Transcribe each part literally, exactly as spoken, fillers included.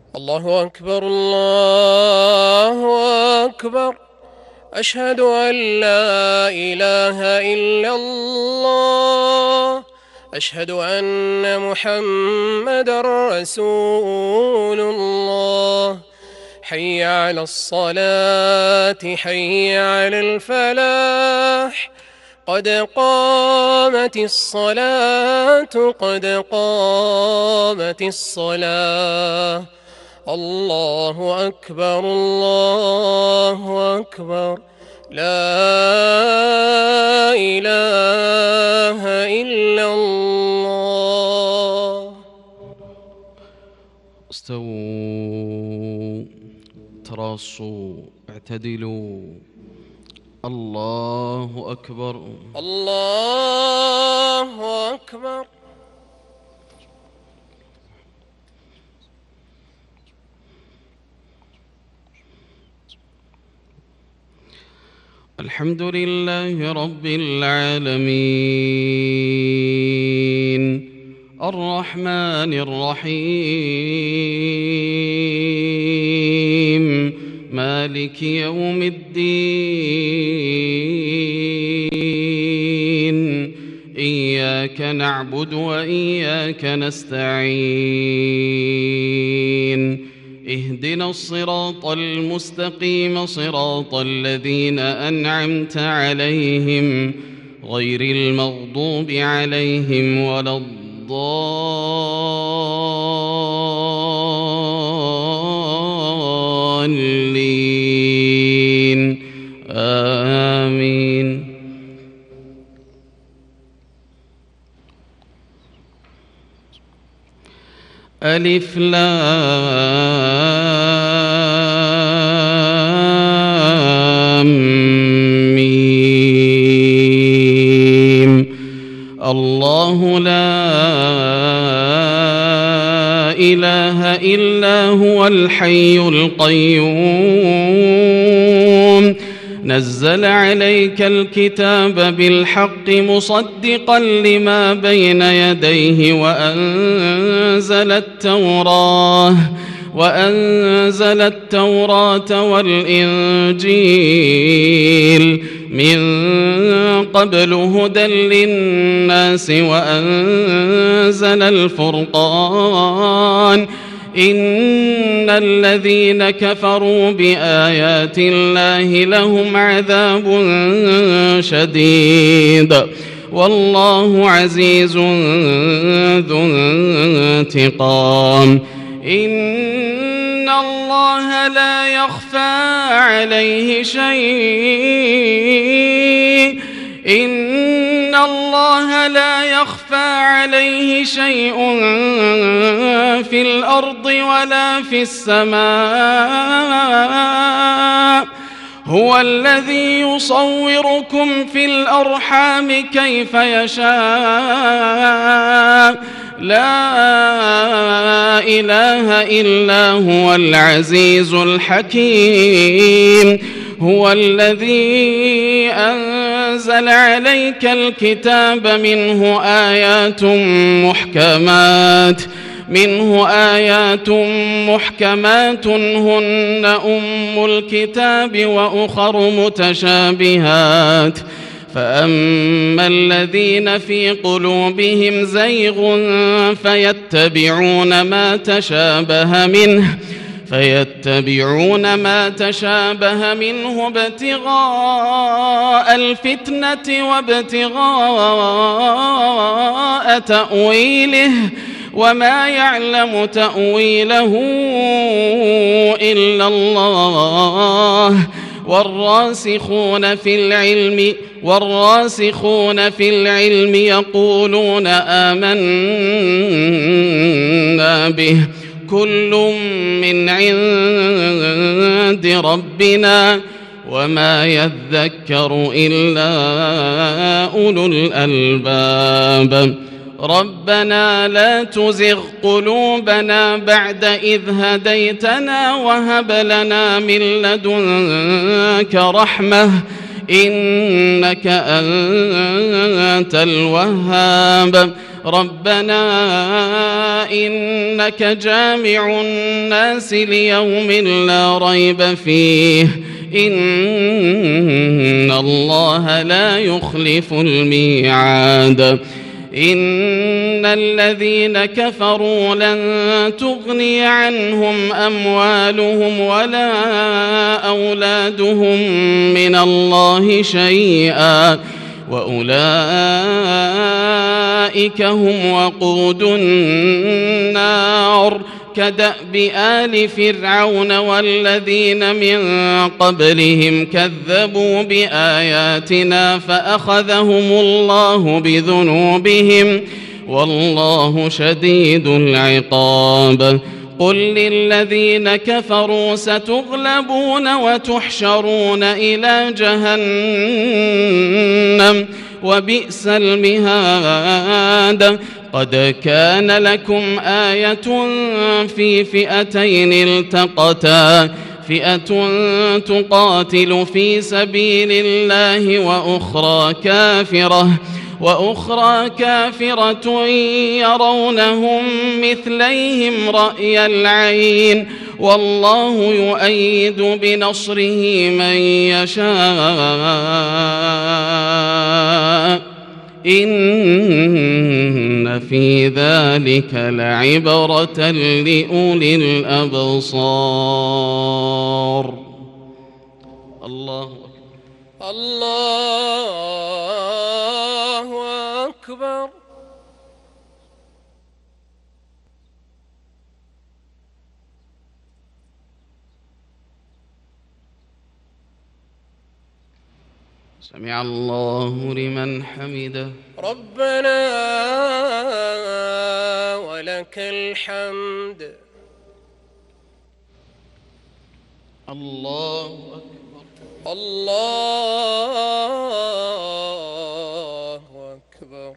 الله أكبر الله أكبر. أشهد أن لا إله إلا الله. أشهد أن محمدًا رسول الله. حي على الصلاة حي على الفلاح. قد قامت الصلاة قد قامت الصلاة. الله أكبر الله أكبر. لا إله إلا الله. استووا تراصوا اعتدلوا. الله أكبر الله أكبر. الحمد لله رب العالمين الرحمن الرحيم مالك يوم الدين. إياك نعبد وإياك نستعين. اهدنا الصراط المستقيم صراط الذين أنعمت عليهم غير المغضوب عليهم ولا الضالين آمين. ألف لام ميم. الله لا إله إلا هو الحي القيوم نزل عليك الكتاب بالحق مصدقا لما بين يديه وأنزل التوراة وأنزل التوراة والإنجيل من قبل هدى للناس وأنزل الفرقان. إن الذين كفروا بآيات الله لهم عذاب شديد والله عزيز ذو انتقام. إن الله لا يخفى عليه شيء إن الله لا يخفى عليه شيء في الأرض ولا في السماء. هو الذي يصوركم في الأرحام كيف يشاء. لا إله إلا هو العزيز الحكيم. هو الذي أنزل عليك الكتاب منه آيات محكمات منه آيات محكمات هن أم الكتاب وأخر متشابهات. فأما الذين في قلوبهم زيغ فيتبعون ما تشابه منه فيتبعون ما تشابه منه ابتغاء الفتنة وابتغاء تأويله وما يعلم تأويله إلا الله. والراسخون في العلم والراسخون في العلم يقولون آمنا به كل من عند ربنا وما يذكر إلا أولو الألباب. ربنا لا تزغ قلوبنا بعد إذ هديتنا وهب لنا من لدنك رحمة إنك أنت الوهاب. ربنا إنك جامع الناس ليوم لا ريب فيه إن الله لا يخلف الميعاد إن الذين كفروا لن تغني عنهم أموالهم ولا أولادهم من الله شيئا وأولئك هم وقود النار كدأب آل فرعون والذين من قبلهم كذبوا بآياتنا فأخذهم الله بذنوبهم والله شديد العقاب قل للذين كفروا ستغلبون وتحشرون إلى جهنم وبئس المهاد قد كان لكم آية في فئتين التقتا فئة تقاتل في سبيل الله وأخرى كافرة وأخرى كافرة يرونهم مثليهم رأي العين والله يؤيد بنصره من يشاء إن في ذلك لعبرة لأولي الأبصار. الله أكبر. الله أكبر. سمع الله لمن حمده. ربنا ولك الحمد. الله أكبر. الله أكبر.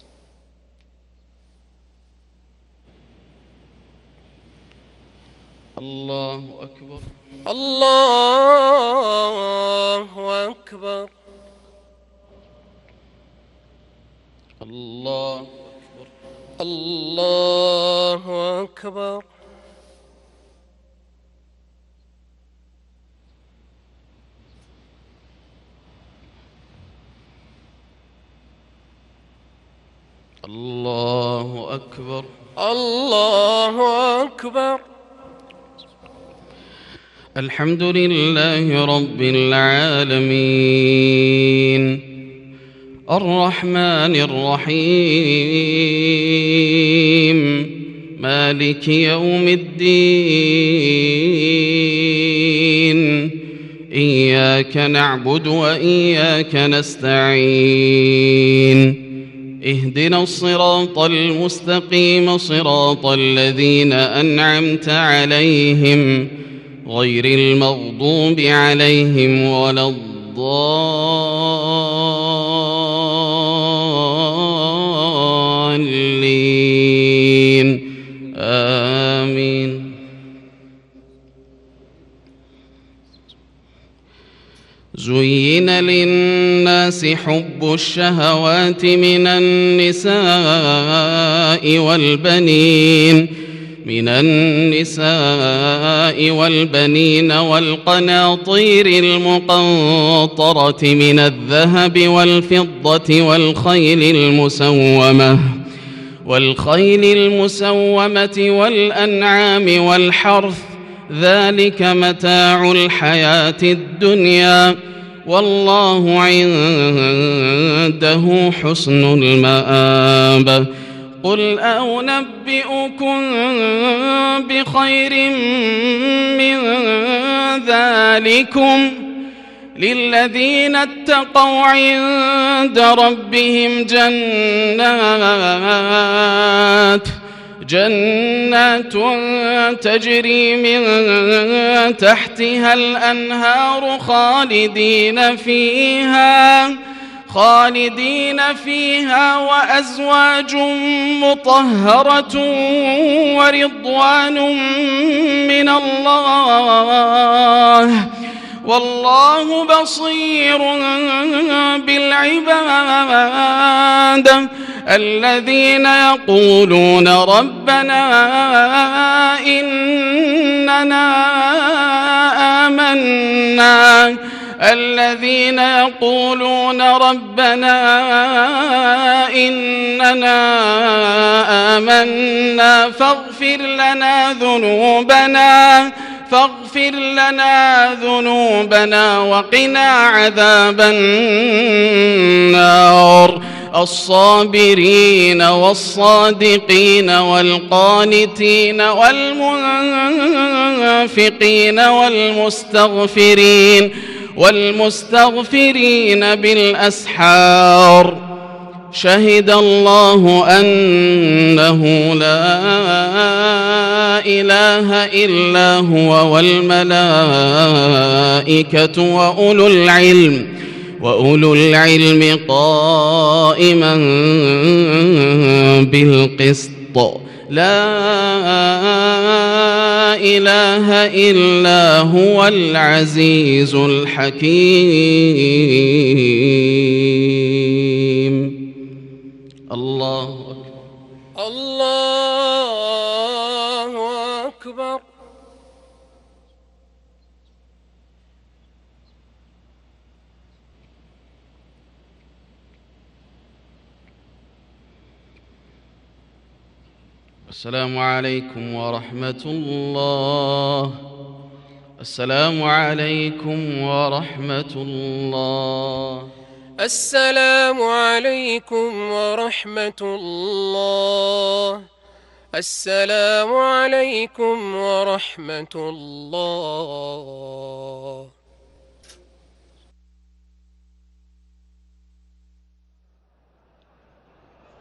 الله أكبر. الله أكبر. الله أكبر. الله أكبر. الله أكبر. الله أكبر. الحمد لله رب العالمين الرحمن الرحيم مالك يوم الدين إياك نعبد وإياك نستعين اهدنا الصراط المستقيم صراط الذين أنعمت عليهم غير المغضوب عليهم ولا الضالين آمين. زين للناس حب الشهوات من النساء والبنين من النساء والبنين والقناطير المقنطرة من الذهب والفضة والخيل المسومة والخيل المسومة والأنعام والحرث ذلك متاع الحياة الدنيا والله عنده حسن المآب. قل أنبئكم بخير من ذلكم للذين اتقوا عند ربهم جنات جنات تجري من تحتها الأنهار خالدين فيها خالدين فيها وأزواج مطهرة ورضوان من الله والله بصير بالعباد. الذين يقولون ربنا إننا آمنا الذين يقولون ربنا إننا آمنا فاغفر لنا ذنوبنا فاغفر لنا ذنوبنا وقنا عذاب النار الصابرين والصادقين والقانتين والمنفقين والمستغفرين والمستغفرين بالأسحار شهد الله أنه لا إله إلا هو والملائكة وأولو العلم وأولو العلم قائما بالقسط لا إله إلا هو العزيز الحكيم. الله أكبر. الله أكبر. السلام عليكم ورحمة الله. السلام عليكم ورحمة الله. السلام عليكم ورحمة الله. السلام عليكم ورحمة الله.